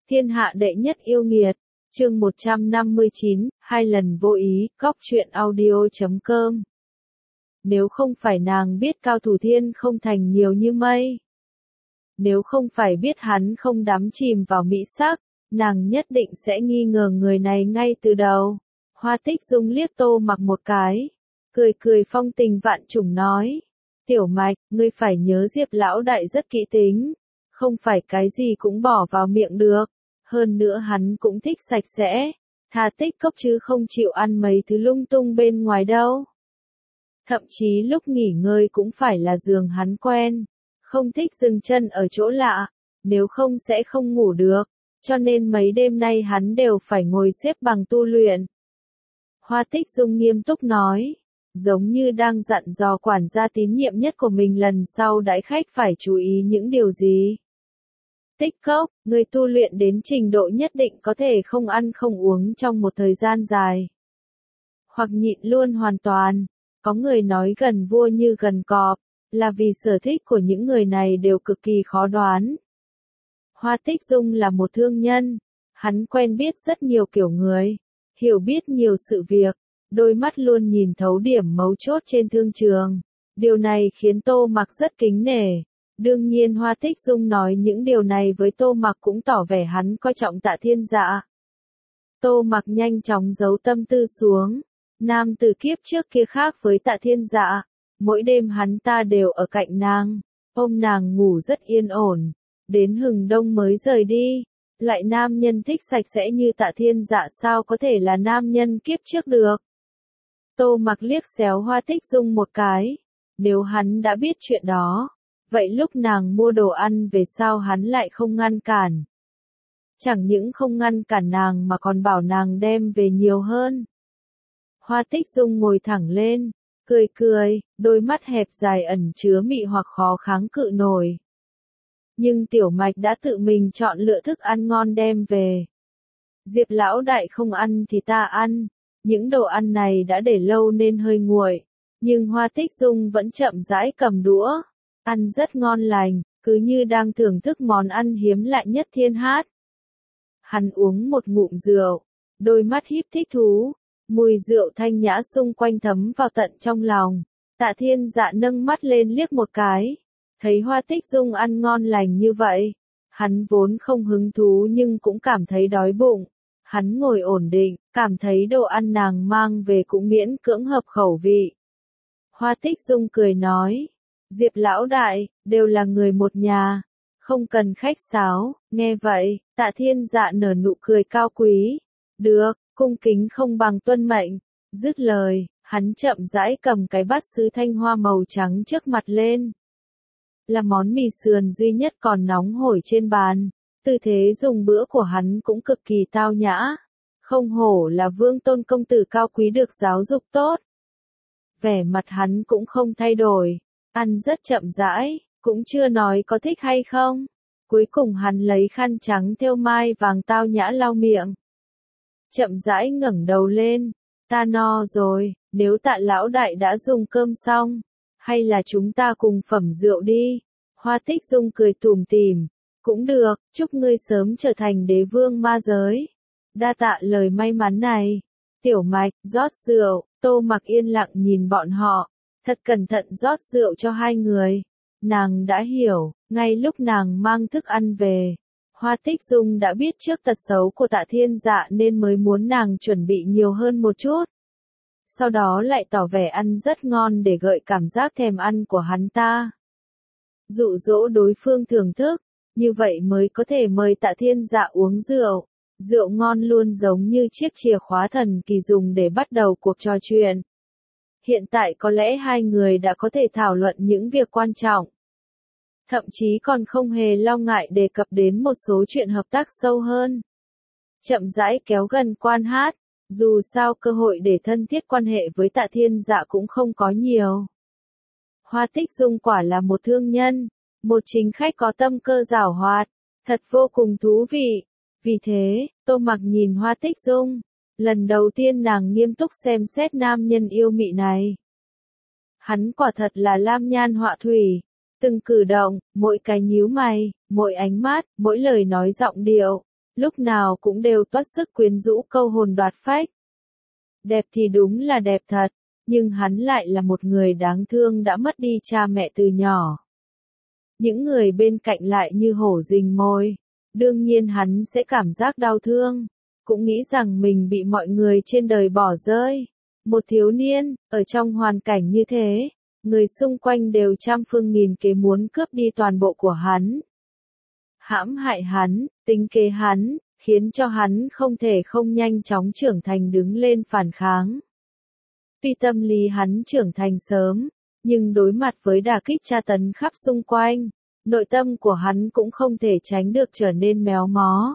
Thiên hạ đệ nhất yêu nghiệt. Chương 159, 2 lần vô ý, Cóc truyện audio.com. Nếu không phải nàng biết Cao Thủ Thiên không thành nhiều như mây, nếu không phải biết hắn không đắm chìm vào mỹ sắc, nàng nhất định sẽ nghi ngờ người này ngay từ đầu. Hoa Tích Dung liếc Tô Mặc một cái, cười cười phong tình vạn trùng nói: Tiểu Mạch, ngươi phải nhớ Diệp lão đại rất kỹ tính, không phải cái gì cũng bỏ vào miệng được. Hơn nữa hắn cũng thích sạch sẽ, thà tích cốc chứ không chịu ăn mấy thứ lung tung bên ngoài đâu. Thậm chí lúc nghỉ ngơi cũng phải là giường hắn quen, không thích dừng chân ở chỗ lạ, nếu không sẽ không ngủ được, cho nên mấy đêm nay hắn đều phải ngồi xếp bằng tu luyện. Hoa Tích Dung nghiêm túc nói, giống như đang dặn dò quản gia tín nhiệm nhất của mình lần sau đãi khách phải chú ý những điều gì. Tích cốc, người tu luyện đến trình độ nhất định có thể không ăn không uống trong một thời gian dài. Hoặc nhịn luôn hoàn toàn. Có người nói gần vua như gần cọp, là vì sở thích của những người này đều cực kỳ khó đoán. Hoa Tích Dung là một thương nhân, hắn quen biết rất nhiều kiểu người, hiểu biết nhiều sự việc, đôi mắt luôn nhìn thấu điểm mấu chốt trên thương trường. Điều này khiến Tô Mặc rất kính nể. Đương nhiên Hoa Tích Dung nói những điều này với Tô Mặc cũng tỏ vẻ hắn coi trọng Tạ Thiên Dạ. Tô Mặc nhanh chóng giấu tâm tư xuống. Nam tử kiếp trước kia khác với Tạ Thiên Dạ, mỗi đêm hắn ta đều ở cạnh nàng, ôm nàng ngủ rất yên ổn, đến hừng đông mới rời đi. Loại nam nhân thích sạch sẽ như Tạ Thiên Dạ sao có thể là nam nhân kiếp trước được. Tô Mặc liếc xéo Hoa Tích Dung một cái, nếu hắn đã biết chuyện đó, vậy lúc nàng mua đồ ăn về sao hắn lại không ngăn cản? Chẳng những không ngăn cản nàng mà còn bảo nàng đem về nhiều hơn. Hoa Tích Dung ngồi thẳng lên, cười cười, đôi mắt hẹp dài ẩn chứa mị hoặc khó kháng cự nổi. Nhưng Tiểu Mạch đã tự mình chọn lựa thức ăn ngon đem về. Diệp lão đại không ăn thì ta ăn, những đồ ăn này đã để lâu nên hơi nguội, nhưng Hoa Tích Dung vẫn chậm rãi cầm đũa, ăn rất ngon lành, cứ như đang thưởng thức món ăn hiếm lạ nhất thiên hát. Hắn uống một ngụm rượu, đôi mắt híp thích thú. Mùi rượu thanh nhã xung quanh thấm vào tận trong lòng. Tạ Thiên Dạ nâng mắt lên liếc một cái, thấy Hoa Tích Dung ăn ngon lành như vậy, hắn vốn không hứng thú nhưng cũng cảm thấy đói bụng. Hắn ngồi ổn định, cảm thấy đồ ăn nàng mang về cũng miễn cưỡng hợp khẩu vị. Hoa Tích Dung cười nói, Diệp lão đại, đều là người một nhà, không cần khách sáo. Nghe vậy, Tạ Thiên Dạ nở nụ cười cao quý, được. Cung kính không bằng tuân mệnh. Dứt lời, hắn chậm rãi cầm cái bát sứ thanh hoa màu trắng trước mặt lên. Là món mì sườn duy nhất còn nóng hổi trên bàn. Tư thế dùng bữa của hắn cũng cực kỳ tao nhã. Không hổ là vương tôn công tử cao quý được giáo dục tốt. Vẻ mặt hắn cũng không thay đổi. Ăn rất chậm rãi, cũng chưa nói có thích hay không. Cuối cùng hắn lấy khăn trắng thêu mai vàng tao nhã lau miệng. Chậm rãi ngẩng đầu lên, ta no rồi, nếu Tạ lão đại đã dùng cơm xong, hay là chúng ta cùng phẩm rượu đi. Hoa Tích Dung cười tủm tỉm, cũng được, chúc ngươi sớm trở thành đế vương ma giới. Đa tạ lời may mắn này. Tiểu Mạch, rót rượu. Tô Mặc yên lặng nhìn bọn họ, thật cẩn thận rót rượu cho hai người. Nàng đã hiểu, ngay lúc nàng mang thức ăn về. Hoa Tích Dung đã biết trước tật xấu của Tạ Thiên Dạ nên mới muốn nàng chuẩn bị nhiều hơn một chút. Sau đó lại tỏ vẻ ăn rất ngon để gợi cảm giác thèm ăn của hắn ta. Dụ dỗ đối phương thưởng thức, như vậy mới có thể mời Tạ Thiên Dạ uống rượu. Rượu ngon luôn giống như chiếc chìa khóa thần kỳ dùng để bắt đầu cuộc trò chuyện. Hiện tại có lẽ hai người đã có thể thảo luận những việc quan trọng. Thậm chí còn không hề lo ngại đề cập đến một số chuyện hợp tác sâu hơn. Chậm rãi kéo gần quan hát, dù sao cơ hội để thân thiết quan hệ với Tạ Thiên Dạ cũng không có nhiều. Hoa Tích Dung quả là một thương nhân, một chính khách có tâm cơ giảo hoạt, thật vô cùng thú vị. Vì thế, Tô Mặc nhìn Hoa Tích Dung, lần đầu tiên nàng nghiêm túc xem xét nam nhân yêu mị này. Hắn quả thật là lam nhan họa thủy. Từng cử động, mỗi cái nhíu mày, mỗi ánh mắt, mỗi lời nói giọng điệu, lúc nào cũng đều toát sức quyến rũ câu hồn đoạt phách. Đẹp thì đúng là đẹp thật, nhưng hắn lại là một người đáng thương đã mất đi cha mẹ từ nhỏ. Những người bên cạnh lại như hổ rình mồi, đương nhiên hắn sẽ cảm giác đau thương, cũng nghĩ rằng mình bị mọi người trên đời bỏ rơi. Một thiếu niên, ở trong hoàn cảnh như thế, người xung quanh đều trăm phương nghìn kế muốn cướp đi toàn bộ của hắn. Hãm hại hắn, tính kế hắn, khiến cho hắn không thể không nhanh chóng trưởng thành đứng lên phản kháng. Tuy tâm lý hắn trưởng thành sớm, nhưng đối mặt với đả kích tra tấn khắp xung quanh, nội tâm của hắn cũng không thể tránh được trở nên méo mó.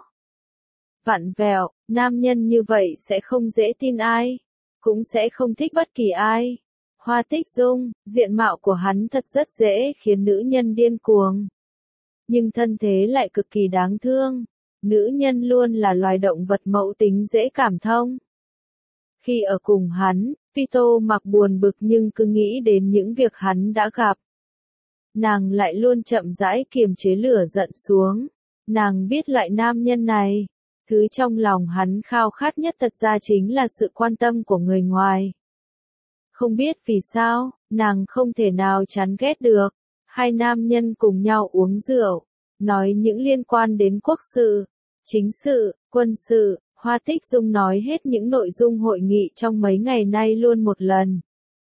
Vặn vẹo, nam nhân như vậy sẽ không dễ tin ai, cũng sẽ không thích bất kỳ ai. Hoa Tích Dung, diện mạo của hắn thật rất dễ khiến nữ nhân điên cuồng. Nhưng thân thế lại cực kỳ đáng thương. Nữ nhân luôn là loài động vật mẫu tính dễ cảm thông. Khi ở cùng hắn, Tô Mặc buồn bực nhưng cứ nghĩ đến những việc hắn đã gặp. Nàng lại luôn chậm rãi kiềm chế lửa giận xuống. Nàng biết loại nam nhân này, thứ trong lòng hắn khao khát nhất thật ra chính là sự quan tâm của người ngoài. Không biết vì sao, nàng không thể nào chán ghét được. Hai nam nhân cùng nhau uống rượu, nói những liên quan đến quốc sự, chính sự, quân sự. Hoa Tích Dung nói hết những nội dung hội nghị trong mấy ngày nay luôn một lần.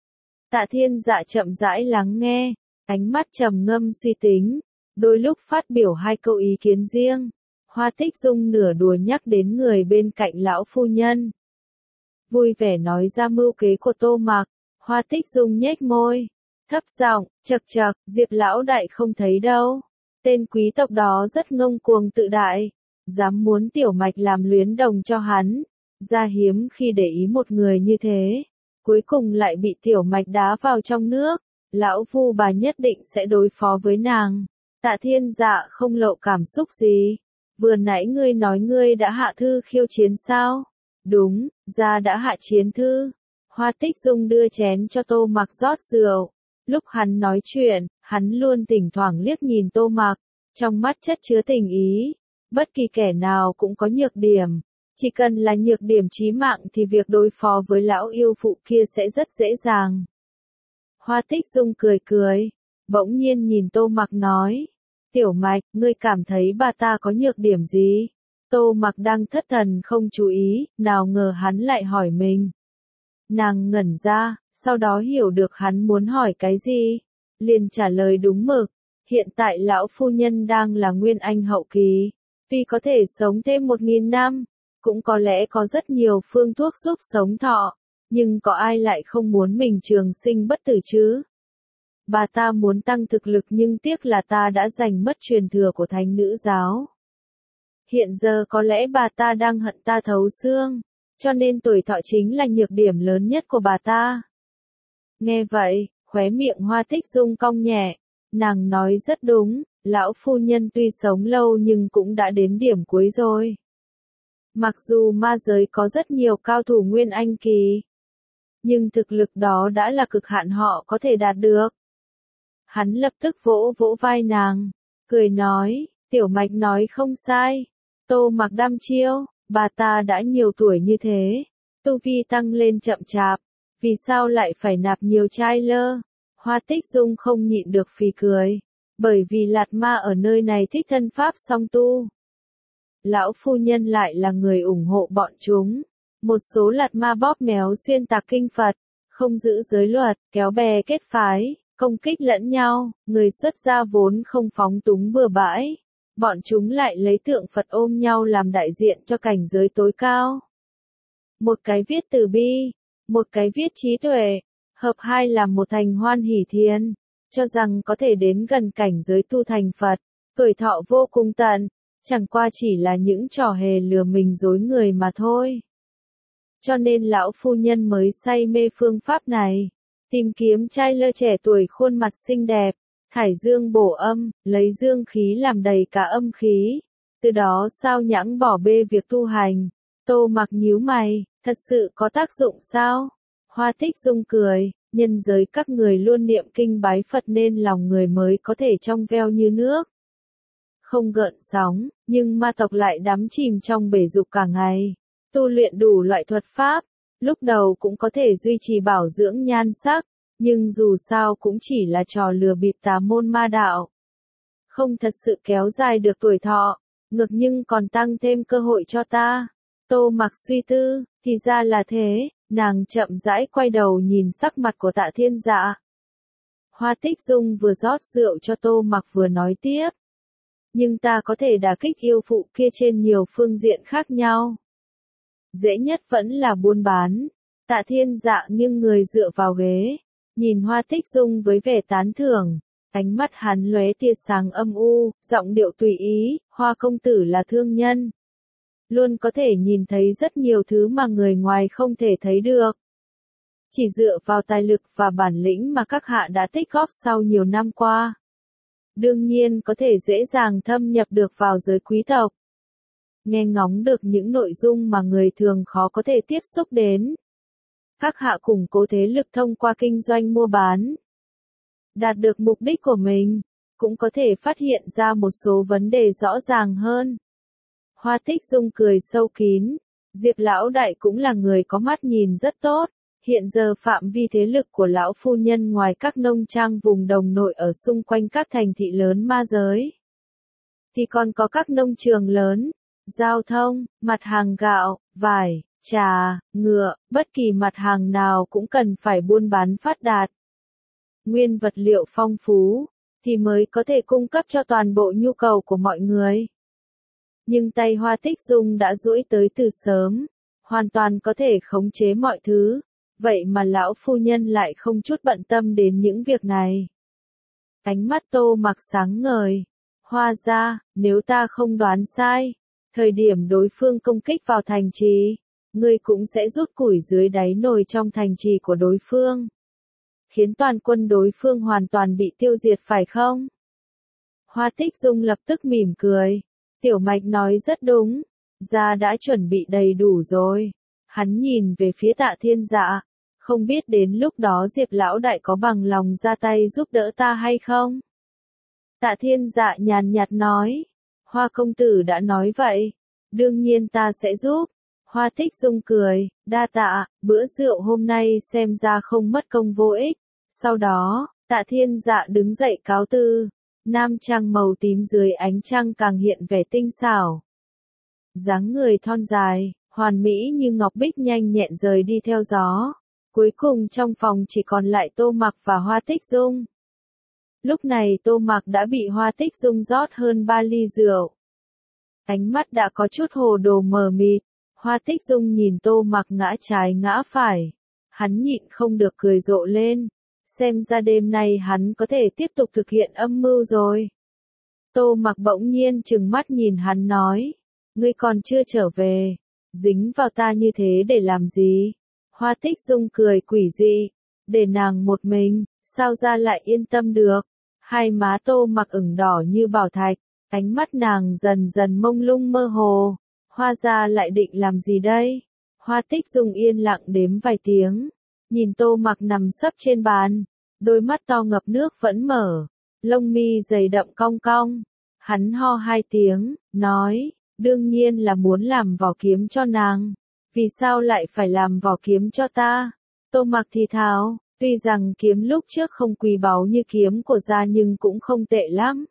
Tạ Thiên Dạ chậm rãi lắng nghe, ánh mắt trầm ngâm suy tính, đôi lúc phát biểu hai câu ý kiến riêng. Hoa Tích Dung nửa đùa nhắc đến người bên cạnh lão phu nhân. Vui vẻ nói ra mưu kế của Tô Mặc, Hoa Tích Dung nhếch môi, thấp giọng, chậc chậc, Diệp lão đại không thấy đâu. Tên quý tộc đó rất ngông cuồng tự đại, dám muốn Tiểu Mạch làm luyến đồng cho hắn, ra hiếm khi để ý một người như thế, cuối cùng lại bị Tiểu Mạch đá vào trong nước, lão phu bà nhất định sẽ đối phó với nàng. Tạ Thiên Dạ không lộ cảm xúc gì, vừa nãy ngươi nói ngươi đã hạ thư khiêu chiến sao? Đúng, gia đã hạ chiến thư. Hoa Tích Dung đưa chén cho Tô Mặc rót rượu. Lúc hắn nói chuyện, hắn luôn thỉnh thoảng liếc nhìn Tô Mặc, trong mắt chất chứa tình ý. Bất kỳ kẻ nào cũng có nhược điểm, chỉ cần là nhược điểm chí mạng thì việc đối phó với lão yêu phụ kia sẽ rất dễ dàng. Hoa Tích Dung cười cười, bỗng nhiên nhìn Tô Mặc nói, Tiểu Mạch, ngươi cảm thấy bà ta có nhược điểm gì? Tô Mặc đang thất thần không chú ý, nào ngờ hắn lại hỏi mình. Nàng ngẩn ra, sau đó hiểu được hắn muốn hỏi cái gì, liền trả lời đúng mực, hiện tại lão phu nhân đang là nguyên anh hậu kỳ. Tuy có thể sống thêm 1000 năm, cũng có lẽ có rất nhiều phương thuốc giúp sống thọ, nhưng có ai lại không muốn mình trường sinh bất tử chứ? Bà ta muốn tăng thực lực nhưng tiếc là ta đã giành mất truyền thừa của thánh nữ giáo. Hiện giờ có lẽ bà ta đang hận ta thấu xương, cho nên tuổi thọ chính là nhược điểm lớn nhất của bà ta. Nghe vậy, khóe miệng Hoa Tích Dung cong nhẹ, nàng nói rất đúng. Lão phu nhân tuy sống lâu nhưng cũng đã đến điểm cuối rồi. Mặc dù ma giới có rất nhiều cao thủ nguyên anh kỳ, nhưng thực lực đó đã là cực hạn họ có thể đạt được. Hắn lập tức vỗ vỗ vai nàng, cười nói, Tiểu Mạch nói không sai. Tô Mặc đăm chiêu, bà ta đã nhiều tuổi như thế, tu vi tăng lên chậm chạp, vì sao lại phải nạp nhiều trai lơ? Hoa Tích Dung không nhịn được phì cười. Bởi vì Lạt Ma ở nơi này thích thân pháp song tu. Lão phu nhân lại là người ủng hộ bọn chúng. Một số Lạt Ma bóp méo xuyên tạc kinh Phật, không giữ giới luật, kéo bè kết phái, công kích lẫn nhau, người xuất gia vốn không phóng túng bừa bãi. Bọn chúng lại lấy tượng Phật ôm nhau làm đại diện cho cảnh giới tối cao. Một cái viết từ bi, một cái viết trí tuệ, hợp hai làm một thành hoan hỷ thiên. Cho rằng có thể đến gần cảnh giới tu thành Phật, tuổi thọ vô cùng tận, chẳng qua chỉ là những trò hề lừa mình dối người mà thôi. Cho nên lão phu nhân mới say mê phương pháp này, tìm kiếm trai lơ trẻ tuổi khuôn mặt xinh đẹp, thải dương bổ âm, lấy dương khí làm đầy cả âm khí, từ đó sao nhãng bỏ bê việc tu hành. Tô Mặc nhíu mày, thật sự có tác dụng sao? Hoa Tích Dung cười. Nhân giới các người luôn niệm kinh bái Phật nên lòng người mới có thể trong veo như nước. không gợn sóng, nhưng ma tộc lại đắm chìm trong bể dục cả ngày, tu luyện đủ loại thuật pháp, lúc đầu cũng có thể duy trì bảo dưỡng nhan sắc, nhưng dù sao cũng chỉ là trò lừa bịp tà môn ma đạo. Không thật sự kéo dài được tuổi thọ, ngược nhưng còn tăng thêm cơ hội cho ta. Tô Mặc suy tư, thì ra là thế, nàng chậm rãi quay đầu nhìn sắc mặt của Tạ Thiên Dạ. Hoa Tích Dung vừa rót rượu cho Tô Mặc vừa nói tiếp. Nhưng ta có thể đả kích yêu phụ kia trên nhiều phương diện khác nhau. Dễ nhất vẫn là buôn bán. Tạ Thiên Dạ nghiêng người dựa vào ghế, nhìn Hoa Tích Dung với vẻ tán thưởng, ánh mắt hắn lóe tia sáng âm u, giọng điệu tùy ý, Hoa công tử là thương nhân, luôn có thể nhìn thấy rất nhiều thứ mà người ngoài không thể thấy được. Chỉ dựa vào tài lực và bản lĩnh mà các hạ đã tích góp sau nhiều năm qua, đương nhiên có thể dễ dàng thâm nhập được vào giới quý tộc. Nghe ngóng được những nội dung mà người thường khó có thể tiếp xúc đến. Các hạ củng cố thế lực thông qua kinh doanh mua bán. Đạt được mục đích của mình, cũng có thể phát hiện ra một số vấn đề rõ ràng hơn. Hoa Tích Dung cười sâu kín, Diệp lão đại cũng là người có mắt nhìn rất tốt, hiện giờ phạm vi thế lực của lão phu nhân ngoài các nông trang vùng đồng nội ở xung quanh các thành thị lớn ma giới, thì còn có các nông trường lớn, giao thông, mặt hàng gạo, vải, trà, ngựa, bất kỳ mặt hàng nào cũng cần phải buôn bán phát đạt. Nguyên vật liệu phong phú, thì mới có thể cung cấp cho toàn bộ nhu cầu của mọi người. Nhưng tay Hoa Tích Dung đã duỗi tới từ sớm, hoàn toàn có thể khống chế mọi thứ, vậy mà lão phu nhân lại không chút bận tâm đến những việc này. Ánh mắt Tô Mặc sáng ngời, Hoa gia, nếu ta không đoán sai, thời điểm đối phương công kích vào thành trì, ngươi cũng sẽ rút củi dưới đáy nồi trong thành trì của đối phương, khiến toàn quân đối phương hoàn toàn bị tiêu diệt phải không? Hoa Tích Dung lập tức mỉm cười, Tiểu Mạch nói rất đúng, gia đã chuẩn bị đầy đủ rồi. Hắn nhìn về phía Tạ Thiên Dạ, không biết đến lúc đó Diệp lão đại có bằng lòng ra tay giúp đỡ ta hay không? Tạ Thiên Dạ nhàn nhạt nói, Hoa công tử đã nói vậy, đương nhiên ta sẽ giúp. Hoa Tích Dung cười, đa tạ, bữa rượu hôm nay xem ra không mất công vô ích. Sau đó, Tạ Thiên Dạ đứng dậy cáo từ, nam trang màu tím dưới ánh trăng càng hiện vẻ tinh xảo. Dáng người thon dài, hoàn mỹ như ngọc bích nhanh nhẹn rời đi theo gió. Cuối cùng trong phòng chỉ còn lại Tô Mặc và Hoa Tích Dung. Lúc này Tô Mặc đã bị Hoa Tích Dung rót hơn 3 ly rượu. Ánh mắt đã có chút hồ đồ mờ mịt. Hoa Tích Dung nhìn Tô Mặc ngã trái ngã phải. Hắn nhịn không được cười rộ lên. Xem ra đêm nay hắn có thể tiếp tục thực hiện âm mưu rồi. Tô Mặc bỗng nhiên trừng mắt nhìn hắn nói. Ngươi còn chưa trở về. Dính vào ta như thế để làm gì? Hoa Tích Dung cười quỷ dị. Để nàng một mình, sao ra lại yên tâm được? Hai má Tô Mặc ửng đỏ như bảo thạch. Ánh mắt nàng dần dần mông lung mơ hồ. Hoa gia lại định làm gì đây? Hoa Tích Dung yên lặng đếm vài tiếng. Nhìn Tô Mặc nằm sấp trên bàn. Đôi mắt to ngập nước vẫn mở. Lông mi dày đậm cong cong. Hắn ho 2 tiếng, nói. Đương nhiên là muốn làm vỏ kiếm cho nàng. Vì sao lại phải làm vỏ kiếm cho ta? Tô Mặc thì thào. Tuy rằng kiếm lúc trước không quý báu như kiếm của gia nhưng cũng không tệ lắm.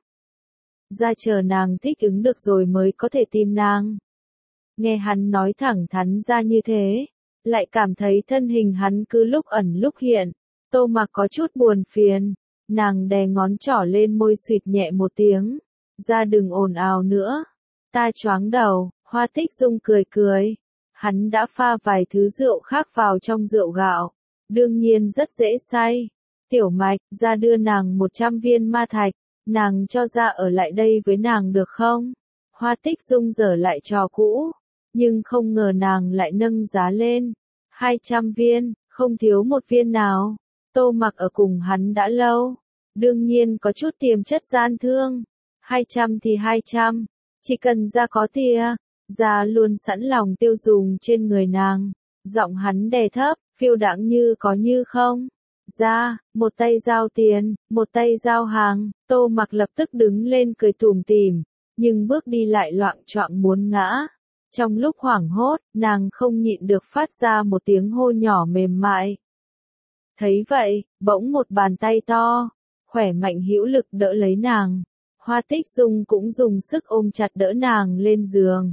Gia chờ nàng thích ứng được rồi mới có thể tìm nàng. Nghe hắn nói thẳng thắn ra như thế, lại cảm thấy thân hình hắn cứ lúc ẩn lúc hiện. Tô Mặc có chút buồn phiền, nàng đè ngón trỏ lên môi suýt nhẹ một tiếng. Gia đừng ồn ào nữa, ta choáng đầu. Hoa Tích Dung cười cười. Hắn đã pha vài thứ rượu khác vào trong rượu gạo, đương nhiên rất dễ say. Tiểu Mạch, Gia đưa nàng 100 viên ma thạch, nàng cho Gia ở lại đây với nàng được không? Hoa Tích Dung dở lại trò cũ, nhưng không ngờ nàng lại nâng giá lên. 200 viên, không thiếu một viên nào. Tô Mặc ở cùng hắn đã lâu, đương nhiên có chút tiềm chất gian thương. 200 thì 200, chỉ cần Gia có tia, Gia luôn sẵn lòng tiêu dùng trên người nàng. Giọng hắn đè thấp, phiêu đãng như có như không. Gia, một tay giao tiền, một tay giao hàng. Tô Mặc lập tức đứng lên cười tủm tỉm, nhưng bước đi lại loạng choạng muốn ngã. Trong lúc hoảng hốt, nàng không nhịn được phát ra một tiếng hô nhỏ mềm mại. Thấy vậy, bỗng một bàn tay to, khỏe mạnh hữu lực đỡ lấy nàng. Hoa Tích Dung cũng dùng sức ôm chặt đỡ nàng lên giường.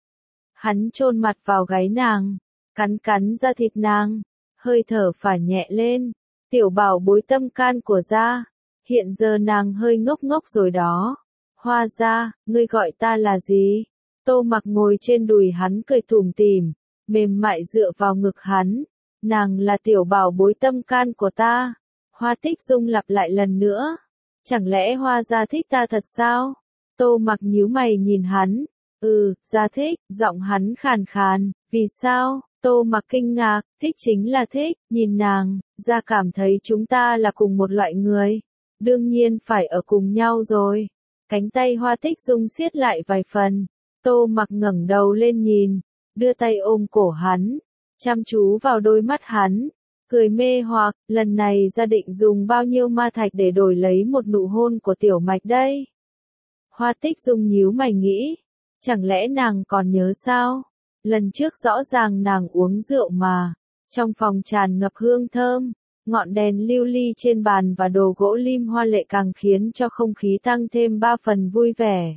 Hắn chôn mặt vào gáy nàng, cắn cắn da thịt nàng, hơi thở phả nhẹ lên. Tiểu bảo bối tâm can của gia, hiện giờ nàng hơi ngốc ngốc rồi đó. Hoa gia, ngươi gọi ta là gì? Tô Mặc ngồi trên đùi hắn cười tủm tỉm, mềm mại dựa vào ngực hắn. Nàng là tiểu bảo bối tâm can của ta. Hoa Tích Dung lặp lại lần nữa. Chẳng lẽ Hoa gia thích ta thật sao? Tô Mặc nhíu mày nhìn hắn. Gia thích, giọng hắn khàn khàn. Vì sao? Tô Mặc kinh ngạc, thích chính là thích, nhìn nàng, gia cảm thấy chúng ta là cùng một loại người. Đương nhiên phải ở cùng nhau rồi. Cánh tay Hoa Tích Dung siết lại vài phần. Tô Mặc ngẩng đầu lên nhìn, đưa tay ôm cổ hắn, chăm chú vào đôi mắt hắn, cười mê hoặc, lần này gia định dùng bao nhiêu ma thạch để đổi lấy một nụ hôn của Tiểu Mạch đây? Hoa Tích Dung nhíu mày nghĩ, chẳng lẽ nàng còn nhớ sao? Lần trước rõ ràng nàng uống rượu mà, trong phòng tràn ngập hương thơm, ngọn đèn lưu ly trên bàn và đồ gỗ lim hoa lệ càng khiến cho không khí tăng thêm 3 phần vui vẻ.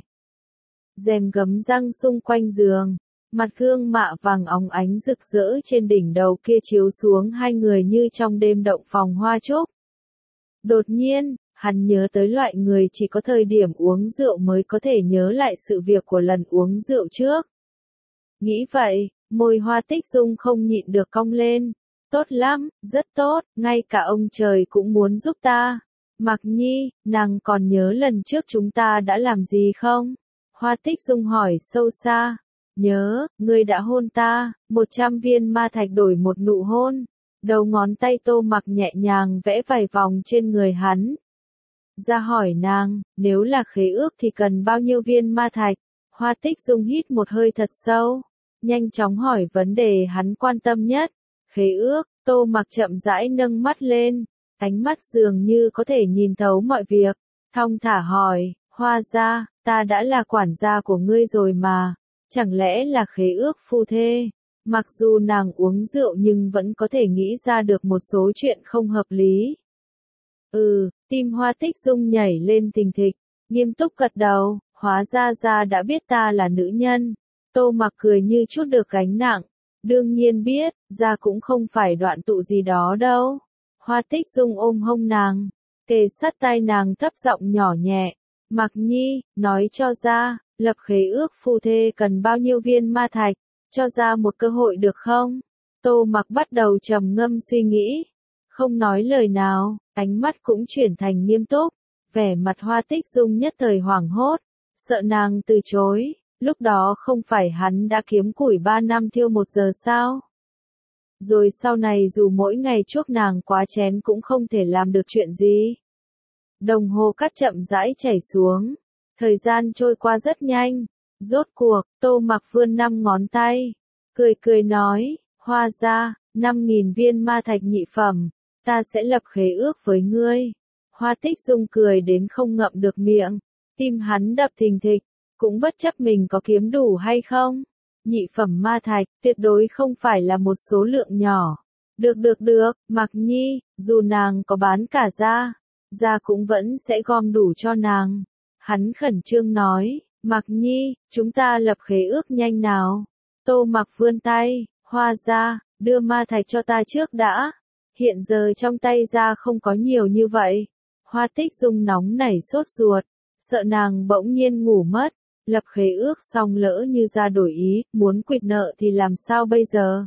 Rèm gấm răng xung quanh giường, mặt gương mạ vàng óng ánh rực rỡ trên đỉnh đầu kia chiếu xuống hai người như trong đêm động phòng hoa trúc. Đột nhiên, hắn nhớ tới loại người chỉ có thời điểm uống rượu mới có thể nhớ lại sự việc của lần uống rượu trước. Nghĩ vậy, môi Hoa Tích Dung không nhịn được cong lên. Tốt lắm, rất tốt, ngay cả ông trời cũng muốn giúp ta. Mặc Nhi, nàng còn nhớ lần trước chúng ta đã làm gì không? Hoa Tích Dung hỏi sâu xa. Nhớ, ngươi đã hôn ta, 100 viên ma thạch đổi một nụ hôn. Đầu ngón tay Tô Mặc nhẹ nhàng vẽ vài vòng trên người hắn. Ra hỏi nàng, nếu là khế ước thì cần bao nhiêu viên ma thạch? Hoa Tích Dung hít một hơi thật sâu, nhanh chóng hỏi vấn đề hắn quan tâm nhất. Khế ước, Tô Mặc chậm rãi nâng mắt lên, ánh mắt dường như có thể nhìn thấu mọi việc, thong thả hỏi, Hoa gia, ta đã là quản gia của ngươi rồi mà, chẳng lẽ là khế ước phu thê? Mặc dù nàng uống rượu nhưng vẫn có thể nghĩ ra được một số chuyện không hợp lý. Tim Hoa Tích Dung nhảy lên thình thịch, nghiêm túc gật đầu, hóa ra gia đã biết ta là nữ nhân. Tô Mặc cười như chút được gánh nặng, đương nhiên biết, gia cũng không phải đoạn tụ gì đó đâu. Hoa Tích Dung ôm hông nàng, kề sát tai nàng thấp giọng nhỏ nhẹ, Mặc Nhi, nói cho gia, lập khế ước phu thê cần bao nhiêu viên ma thạch, cho gia một cơ hội được không? Tô Mặc bắt đầu trầm ngâm suy nghĩ, không nói lời nào, ánh mắt cũng chuyển thành nghiêm túc, vẻ mặt Hoa Tích Dung nhất thời hoảng hốt, sợ nàng từ chối, lúc đó không phải hắn đã kiếm củi 3 năm thiêu 1 giờ sao? Rồi sau này dù mỗi ngày chuốc nàng quá chén cũng không thể làm được chuyện gì. Đồng hồ cát chậm rãi chảy xuống, thời gian trôi qua rất nhanh, rốt cuộc, Tô Mặc vươn 5 ngón tay, cười cười nói, Hoa gia, 5.000 viên ma thạch nhị phẩm, ta sẽ lập khế ước với ngươi. Hoa Tích Dung cười đến không ngậm được miệng, tim hắn đập thình thịch, cũng bất chấp mình có kiếm đủ hay không. Nhị phẩm ma thạch, tuyệt đối không phải là một số lượng nhỏ. Được, Mặc Nhi, dù nàng có bán cả gia cũng vẫn sẽ gom đủ cho nàng. Hắn khẩn trương nói, Mặc Nhi, chúng ta lập khế ước nhanh nào. Tô Mặc vươn tay, Hoa gia, đưa ma thạch cho ta trước đã. Hiện giờ trong tay gia không có nhiều như vậy. Hoa Tích Dung nóng nảy sốt ruột, sợ nàng bỗng nhiên ngủ mất. Lập khế ước xong lỡ như gia đổi ý, muốn quỵt nợ thì làm sao bây giờ?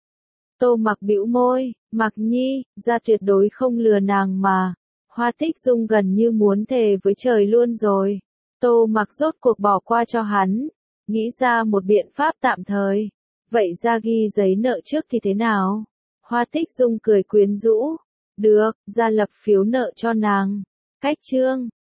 Tô Mặc bĩu môi, Mặc Nhi, gia tuyệt đối không lừa nàng mà. Hoa Tích Dung gần như muốn thề với trời luôn rồi. Tô Mặc rốt cuộc bỏ qua cho hắn, nghĩ ra một biện pháp tạm thời. Vậy gia ghi giấy nợ trước thì thế nào? Hoa Tích Dung cười quyến rũ. Được, gia lập phiếu nợ cho nàng. Cách chương